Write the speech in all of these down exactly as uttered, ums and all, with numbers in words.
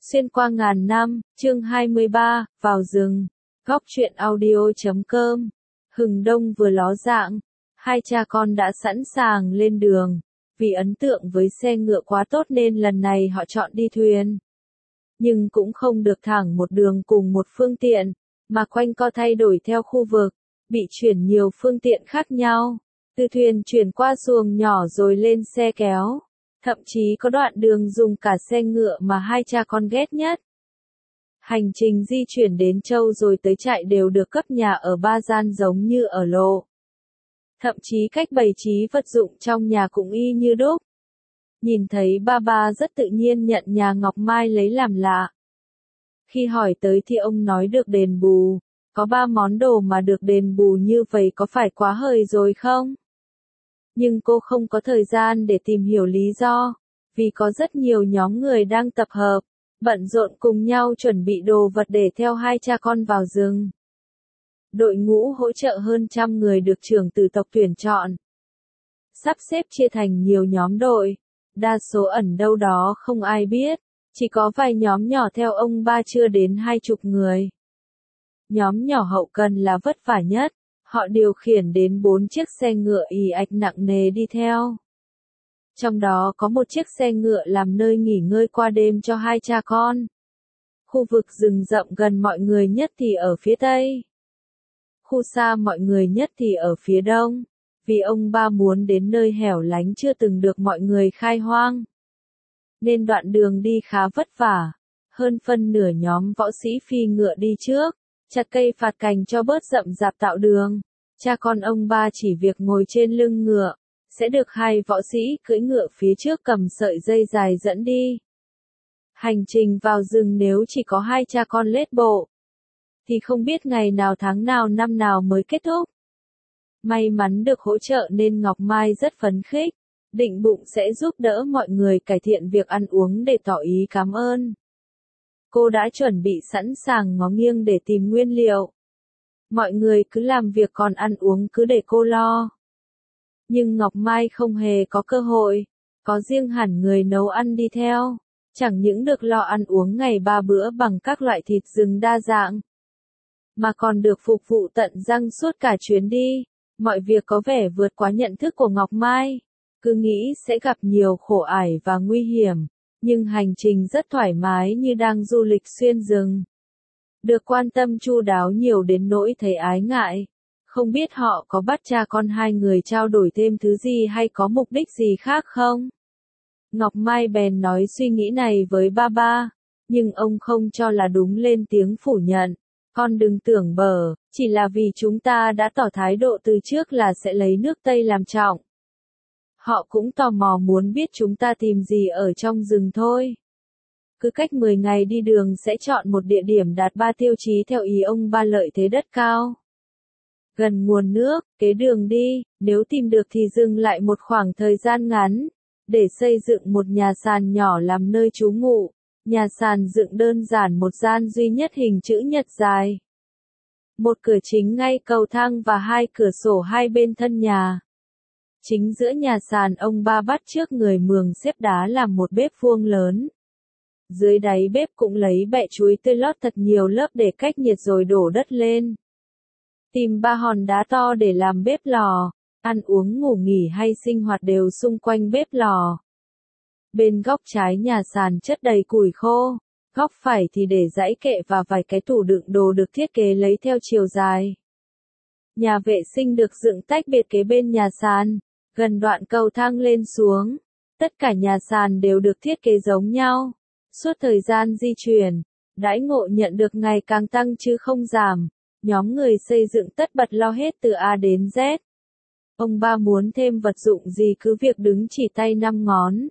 Xuyên qua ngàn năm, chương hai mươi ba, vào rừng. Góc truyện audio chấm com. Hừng đông vừa ló dạng, hai cha con đã sẵn sàng lên đường. Vì ấn tượng với xe ngựa quá tốt nên lần này họ chọn đi thuyền. Nhưng cũng không được thẳng một đường cùng một phương tiện, mà quanh co thay đổi theo khu vực, bị chuyển nhiều phương tiện khác nhau. Từ thuyền chuyển qua xuồng nhỏ rồi lên xe kéo. Thậm chí có đoạn đường dùng cả xe ngựa mà hai cha con ghét nhất. Hành trình di chuyển đến Châu rồi tới trại đều được cấp nhà ở ba gian giống như ở lộ. Thậm chí cách bày trí vật dụng trong nhà cũng y như đúc. Nhìn thấy ba ba rất tự nhiên nhận nhà Ngọc Mai lấy làm lạ. Khi hỏi tới thì ông nói được đền bù. Có ba món đồ mà được đền bù như vậy có phải quá hời rồi không? Nhưng cô không có thời gian để tìm hiểu lý do, vì có rất nhiều nhóm người đang tập hợp, bận rộn cùng nhau chuẩn bị đồ vật để theo hai cha con vào rừng. Đội ngũ hỗ trợ hơn trăm người được trưởng tử tộc tuyển chọn. Sắp xếp chia thành nhiều nhóm đội, đa số ẩn đâu đó không ai biết, chỉ có vài nhóm nhỏ theo ông ba chưa đến hai chục người. Nhóm nhỏ hậu cần là vất vả nhất. Họ điều khiển đến bốn chiếc xe ngựa ì ạch nặng nề đi theo. Trong đó có một chiếc xe ngựa làm nơi nghỉ ngơi qua đêm cho hai cha con. Khu vực rừng rậm gần mọi người nhất thì ở phía tây. Khu xa mọi người nhất thì ở phía đông, vì ông ba muốn đến nơi hẻo lánh chưa từng được mọi người khai hoang. Nên đoạn đường đi khá vất vả, hơn phân nửa nhóm võ sĩ phi ngựa đi trước. Chặt cây phạt cành cho bớt rậm rạp tạo đường. Cha con ông ba chỉ việc ngồi trên lưng ngựa, sẽ được hai võ sĩ cưỡi ngựa phía trước cầm sợi dây dài dẫn đi. Hành trình vào rừng nếu chỉ có hai cha con lết bộ, thì không biết ngày nào tháng nào năm nào mới kết thúc. May mắn được hỗ trợ nên Ngọc Mai rất phấn khích, định bụng sẽ giúp đỡ mọi người cải thiện việc ăn uống để tỏ ý cảm ơn. Cô đã chuẩn bị sẵn sàng ngó nghiêng để tìm nguyên liệu. Mọi người cứ làm việc còn ăn uống cứ để cô lo. Nhưng Ngọc Mai không hề có cơ hội, có riêng hẳn người nấu ăn đi theo. Chẳng những được lo ăn uống ngày ba bữa bằng các loại thịt rừng đa dạng, mà còn được phục vụ tận răng suốt cả chuyến đi. Mọi việc có vẻ vượt quá nhận thức của Ngọc Mai. Cứ nghĩ sẽ gặp nhiều khổ ải và nguy hiểm. Nhưng hành trình rất thoải mái như đang du lịch xuyên rừng. Được quan tâm chu đáo nhiều đến nỗi thấy ái ngại. Không biết họ có bắt cha con hai người trao đổi thêm thứ gì hay có mục đích gì khác không? Ngọc Mai bèn nói suy nghĩ này với ba ba. Nhưng ông không cho là đúng lên tiếng phủ nhận. Con đừng tưởng bở, chỉ là vì chúng ta đã tỏ thái độ từ trước là sẽ lấy nước Tây làm trọng. Họ cũng tò mò muốn biết chúng ta tìm gì ở trong rừng thôi. Cứ cách mười ngày đi đường sẽ chọn một địa điểm đạt ba tiêu chí theo ý ông ba lợi thế đất cao. Gần nguồn nước, kế đường đi, nếu tìm được thì dừng lại một khoảng thời gian ngắn, để xây dựng một nhà sàn nhỏ làm nơi trú ngụ. Nhà sàn dựng đơn giản một gian duy nhất hình chữ nhật dài. Một cửa chính ngay cầu thang và hai cửa sổ hai bên thân nhà. Chính giữa nhà sàn ông ba bắt trước người Mường xếp đá làm một bếp vuông lớn. Dưới đáy bếp cũng lấy bẹ chuối tươi lót thật nhiều lớp để cách nhiệt rồi đổ đất lên. Tìm ba hòn đá to để làm bếp lò, ăn uống ngủ nghỉ hay sinh hoạt đều xung quanh bếp lò. Bên góc trái nhà sàn chất đầy củi khô, góc phải thì để dãy kệ và vài cái tủ đựng đồ được thiết kế lấy theo chiều dài. Nhà vệ sinh được dựng tách biệt kế bên nhà sàn. Gần đoạn cầu thang lên xuống, tất cả nhà sàn đều được thiết kế giống nhau. Suốt thời gian di chuyển, đãi ngộ nhận được ngày càng tăng chứ không giảm. Nhóm người xây dựng tất bật lo hết từ A đến Z. Ông ba muốn thêm vật dụng gì cứ việc đứng chỉ tay năm ngón.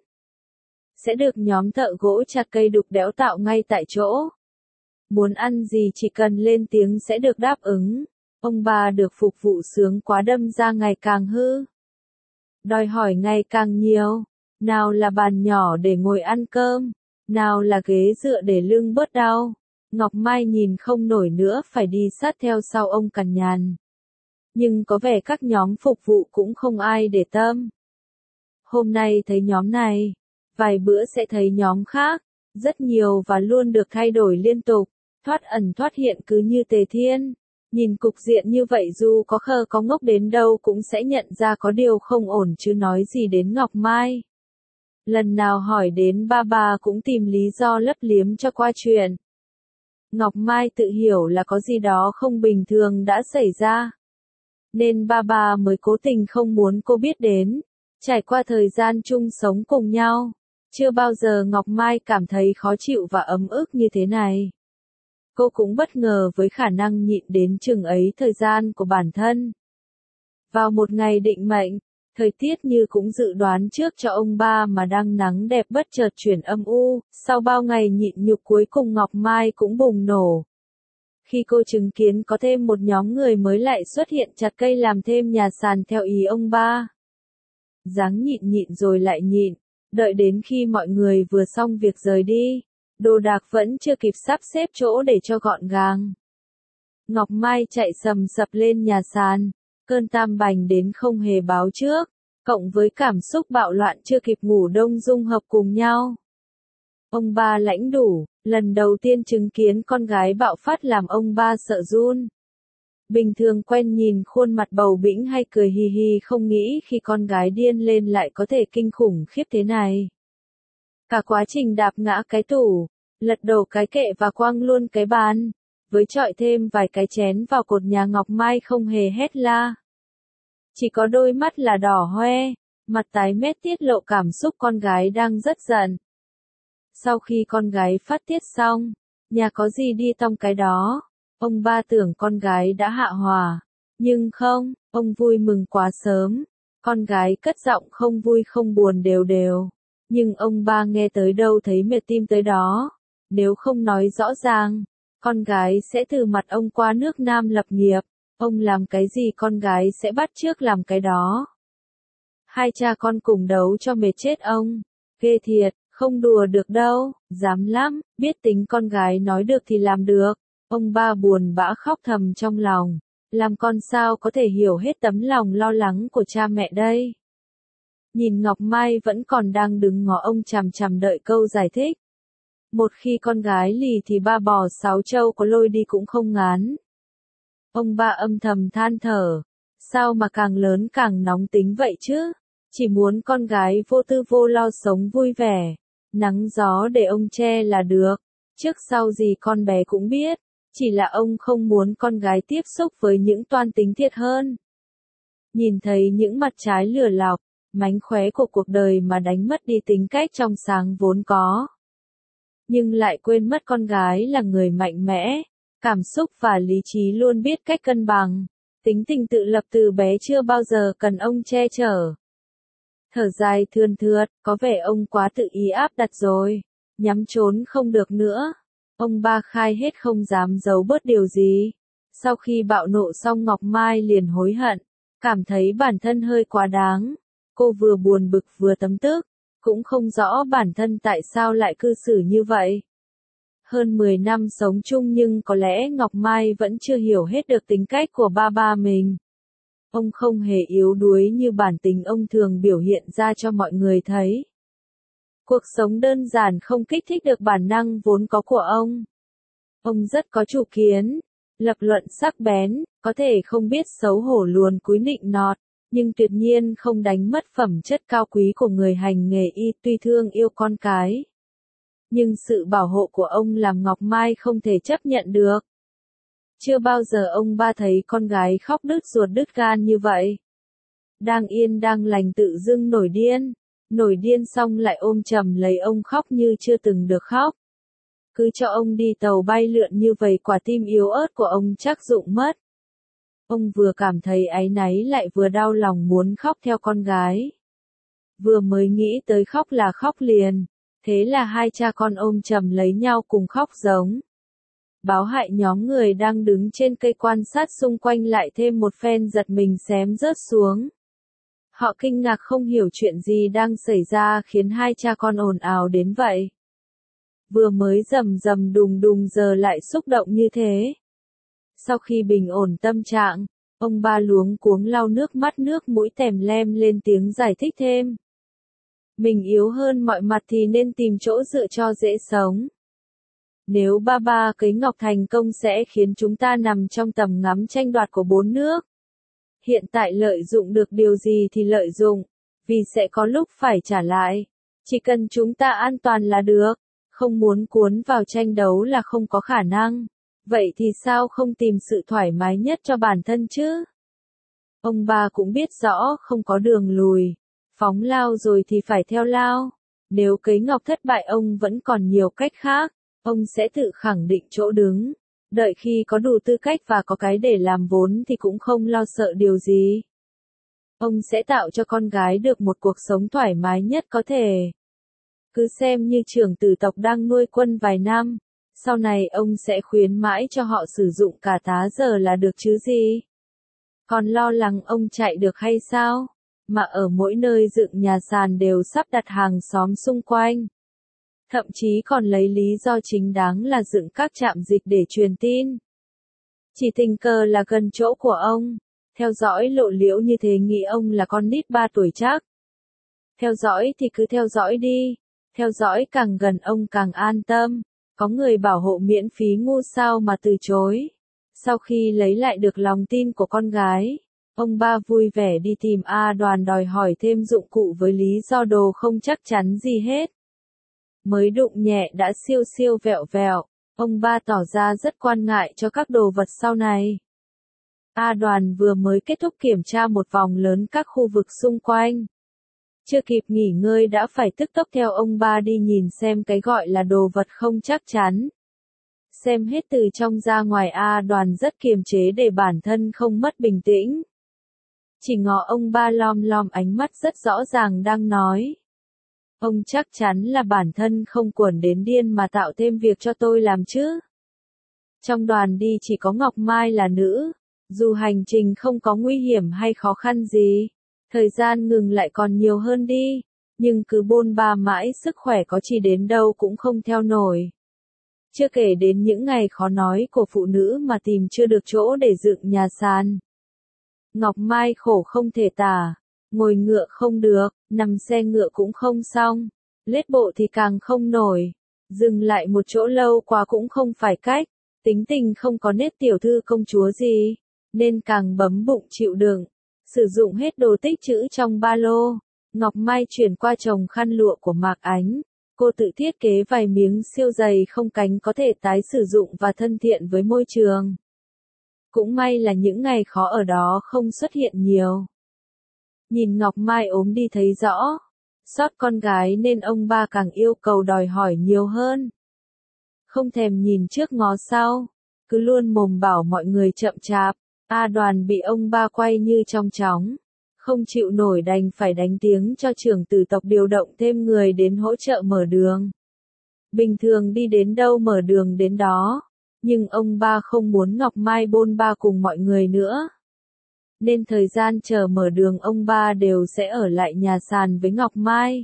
Sẽ được nhóm thợ gỗ chặt cây đục đẽo tạo ngay tại chỗ. Muốn ăn gì chỉ cần lên tiếng sẽ được đáp ứng. Ông ba được phục vụ sướng quá đâm ra ngày càng hư. Đòi hỏi ngày càng nhiều, nào là bàn nhỏ để ngồi ăn cơm, nào là ghế dựa để lưng bớt đau. Ngọc Mai nhìn không nổi nữa phải đi sát theo sau ông cằn nhằn. Nhưng có vẻ các nhóm phục vụ cũng không ai để tâm. Hôm nay thấy nhóm này, vài bữa sẽ thấy nhóm khác, Rất nhiều và luôn được thay đổi liên tục, thoát ẩn thoát hiện cứ như Tề Thiên. Nhìn cục diện như vậy dù có khờ có ngốc đến đâu cũng sẽ nhận ra có điều không ổn chứ nói gì đến Ngọc Mai. Lần nào hỏi đến ba bà cũng tìm lý do lấp liếm cho qua chuyện. Ngọc Mai tự hiểu là có gì đó không bình thường đã xảy ra. Nên ba bà mới cố tình không muốn cô biết đến. Trải qua thời gian chung sống cùng nhau, chưa bao giờ Ngọc Mai cảm thấy khó chịu và ấm ức như thế này. Cô cũng bất ngờ với khả năng nhịn đến chừng ấy thời gian của bản thân. Vào một ngày định mệnh, thời tiết như cũng dự đoán trước cho ông ba mà đang nắng đẹp bất chợt chuyển âm u, sau bao ngày nhịn nhục cuối cùng Ngọc Mai cũng bùng nổ. Khi cô chứng kiến có thêm một nhóm người mới lại xuất hiện chặt cây làm thêm nhà sàn theo ý ông ba. Dáng nhịn nhịn rồi lại nhịn, đợi đến khi mọi người vừa xong việc rời đi, đồ đạc vẫn chưa kịp sắp xếp chỗ để cho gọn gàng. Ngọc Mai chạy sầm sập lên nhà sàn, cơn tam bành đến không hề báo trước, cộng với cảm xúc bạo loạn chưa kịp ngủ đông dung hợp cùng nhau. Ông ba lãnh đủ, lần đầu tiên chứng kiến con gái bạo phát làm ông ba sợ run. Bình thường quen nhìn khuôn mặt bầu bĩnh hay cười hì hì không nghĩ khi con gái điên lên lại có thể kinh khủng khiếp thế này. Cả quá trình đạp ngã cái tủ, lật đổ cái kệ và quăng luôn cái bàn, với chọi thêm vài cái chén vào cột nhà Ngọc Mai không hề hét la. Chỉ có đôi mắt là đỏ hoe, mặt tái mét tiết lộ cảm xúc con gái đang rất giận. Sau khi con gái phát tiết xong, nhà có gì đi tong cái đó, ông ba tưởng con gái đã hạ hòa. Nhưng không, ông vui mừng quá sớm, con gái cất giọng không vui không buồn đều đều. Nhưng ông ba nghe tới đâu thấy mệt tim tới đó. Nếu không nói rõ ràng, con gái sẽ từ mặt ông qua nước Nam lập nghiệp. Ông làm cái gì con gái sẽ bắt chước làm cái đó. Hai cha con cùng đấu cho mệt chết ông. Ghê thiệt, không đùa được đâu, dám lắm, biết tính con gái nói được thì làm được. Ông ba buồn bã khóc thầm trong lòng. Làm con sao có thể hiểu hết tấm lòng lo lắng của cha mẹ đây. Nhìn Ngọc Mai vẫn còn đang đứng ngó ông chằm chằm đợi câu giải thích. Một khi con gái lì thì ba bò sáu trâu có lôi đi cũng không ngán. Ông ba âm thầm than thở. Sao mà càng lớn càng nóng tính vậy chứ? Chỉ muốn con gái vô tư vô lo sống vui vẻ. Nắng gió để ông che là được. Trước sau gì con bé cũng biết. Chỉ là ông không muốn con gái tiếp xúc với những toan tính thiệt hơn. Nhìn thấy những mặt trái lừa lọc, mánh khóe của cuộc đời mà đánh mất đi tính cách trong sáng vốn có. Nhưng lại quên mất con gái là người mạnh mẽ, cảm xúc và lý trí luôn biết cách cân bằng, tính tình tự lập từ bé chưa bao giờ cần ông che chở. Thở dài thườn thượt, có vẻ ông quá tự ý áp đặt rồi, nhắm trốn không được nữa. Ông ba khai hết không dám giấu bớt điều gì. Sau khi bạo nộ xong Ngọc Mai liền hối hận, cảm thấy bản thân hơi quá đáng. Cô vừa buồn bực vừa tấm tức, cũng không rõ bản thân tại sao lại cư xử như vậy. Hơn mười năm sống chung nhưng có lẽ Ngọc Mai vẫn chưa hiểu hết được tính cách của ba ba mình. Ông không hề yếu đuối như bản tính ông thường biểu hiện ra cho mọi người thấy. Cuộc sống đơn giản không kích thích được bản năng vốn có của ông. Ông rất có chủ kiến, lập luận sắc bén, có thể không biết xấu hổ luồn cúi nịnh nọt, nhưng tuyệt nhiên không đánh mất phẩm chất cao quý của người hành nghề y tuy thương yêu con cái. Nhưng sự bảo hộ của ông làm Ngọc Mai không thể chấp nhận được. Chưa bao giờ ông ba thấy con gái khóc đứt ruột đứt gan như vậy. Đang yên đang lành tự dưng nổi điên. Nổi điên xong lại ôm chầm lấy ông khóc như chưa từng được khóc. Cứ cho ông đi tàu bay lượn như vậy quả tim yếu ớt của ông chắc rụng mất. Ông vừa cảm thấy áy náy lại vừa đau lòng muốn khóc theo con gái. Vừa mới nghĩ tới khóc là khóc liền. Thế là hai cha con ôm chầm lấy nhau cùng khóc giống. Báo hại nhóm người đang đứng trên cây quan sát xung quanh lại thêm một phen giật mình xém rớt xuống. Họ kinh ngạc không hiểu chuyện gì đang xảy ra khiến hai cha con ồn ào đến vậy. Vừa mới rầm rầm đùng đùng giờ lại xúc động như thế. Sau khi bình ổn tâm trạng, ông ba luống cuống lau nước mắt nước mũi tèm lem lên tiếng giải thích thêm. Mình yếu hơn mọi mặt thì nên tìm chỗ dựa cho dễ sống. Nếu ba ba cấy ngọc thành công sẽ khiến chúng ta nằm trong tầm ngắm tranh đoạt của bốn nước. Hiện tại lợi dụng được điều gì thì lợi dụng, vì sẽ có lúc phải trả lại. Chỉ cần chúng ta an toàn là được, không muốn cuốn vào tranh đấu là không có khả năng. Vậy thì sao không tìm sự thoải mái nhất cho bản thân chứ? Ông ba cũng biết rõ không có đường lùi, phóng lao rồi thì phải theo lao. Nếu cấy ngọc thất bại ông vẫn còn nhiều cách khác, ông sẽ tự khẳng định chỗ đứng. Đợi khi có đủ tư cách và có cái để làm vốn thì cũng không lo sợ điều gì. Ông sẽ tạo cho con gái được một cuộc sống thoải mái nhất có thể. Cứ xem như trưởng tử tộc đang nuôi quân vài năm, sau này ông sẽ khuyến mãi cho họ sử dụng cả tá giờ là được chứ gì. Còn lo lắng ông chạy được hay sao? Mà ở mỗi nơi dựng nhà sàn đều sắp đặt hàng xóm xung quanh. Thậm chí còn lấy lý do chính đáng là dựng các trạm dịch để truyền tin. Chỉ tình cờ là gần chỗ của ông. Theo dõi lộ liễu như thế nghĩ ông là con nít ba tuổi chắc. Theo dõi thì cứ theo dõi đi. Theo dõi càng gần ông càng an tâm. Có người bảo hộ miễn phí ngu sao mà từ chối. Sau khi lấy lại được lòng tin của con gái, ông ba vui vẻ đi tìm A Đoàn đòi hỏi thêm dụng cụ với lý do đồ không chắc chắn gì hết. Mới đụng nhẹ đã siêu siêu vẹo vẹo, ông ba tỏ ra rất quan ngại cho các đồ vật sau này. A Đoàn vừa mới kết thúc kiểm tra một vòng lớn các khu vực xung quanh. Chưa kịp nghỉ ngơi đã phải tức tốc theo ông ba đi nhìn xem cái gọi là đồ vật không chắc chắn. Xem hết từ trong ra ngoài A Đoàn rất kiềm chế để bản thân không mất bình tĩnh. Chỉ ngó ông ba lom lom ánh mắt rất rõ ràng đang nói. Ông chắc chắn là bản thân không cuồng đến điên mà tạo thêm việc cho tôi làm chứ. Trong đoàn đi chỉ có Ngọc Mai là nữ, dù hành trình không có nguy hiểm hay khó khăn gì, thời gian ngừng lại còn nhiều hơn đi, nhưng cứ bôn ba mãi sức khỏe có chỉ đến đâu cũng không theo nổi. Chưa kể đến những ngày khó nói của phụ nữ mà tìm chưa được chỗ để dựng nhà sàn. Ngọc Mai khổ không thể tả, ngồi ngựa không được, nằm xe ngựa cũng không xong, lết bộ thì càng không nổi, dừng lại một chỗ lâu quá cũng không phải cách, tính tình không có nết tiểu thư công chúa gì, nên càng bấm bụng chịu đựng, sử dụng hết đồ tích trữ trong ba lô. Ngọc Mai chuyển qua chồng khăn lụa của Mạc Ánh, cô tự thiết kế vài miếng siêu dày không cánh có thể tái sử dụng và thân thiện với môi trường. Cũng may là những ngày khó ở đó không xuất hiện nhiều. Nhìn Ngọc Mai ốm đi thấy rõ, xót con gái nên ông ba càng yêu cầu đòi hỏi nhiều hơn. Không thèm nhìn trước ngó sau, cứ luôn mồm bảo mọi người chậm chạp, A Đoàn bị ông ba quay như trong chóng. Không chịu nổi đành phải đánh tiếng cho trưởng tử tộc điều động thêm người đến hỗ trợ mở đường. Bình thường đi đến đâu mở đường đến đó, nhưng ông ba không muốn Ngọc Mai bôn ba cùng mọi người nữa. Nên thời gian chờ mở đường ông ba đều sẽ ở lại nhà sàn với Ngọc Mai.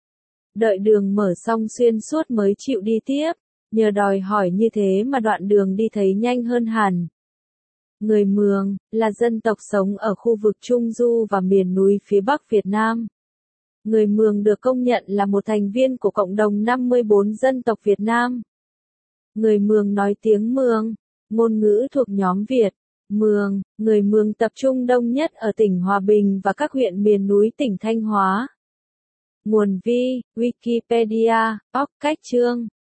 Đợi đường mở xong xuyên suốt mới chịu đi tiếp, nhờ đòi hỏi như thế mà đoạn đường đi thấy nhanh hơn hẳn. Người Mường, là dân tộc sống ở khu vực Trung Du và miền núi phía Bắc Việt Nam. Người Mường được công nhận là một thành viên của cộng đồng năm mươi bốn dân tộc Việt Nam. Người Mường nói tiếng Mường, ngôn ngữ thuộc nhóm Việt. Mường, người Mường tập trung đông nhất ở tỉnh Hòa Bình và các huyện miền núi tỉnh Thanh Hóa. Nguồn vi, Wikipedia, Óc Cách Chương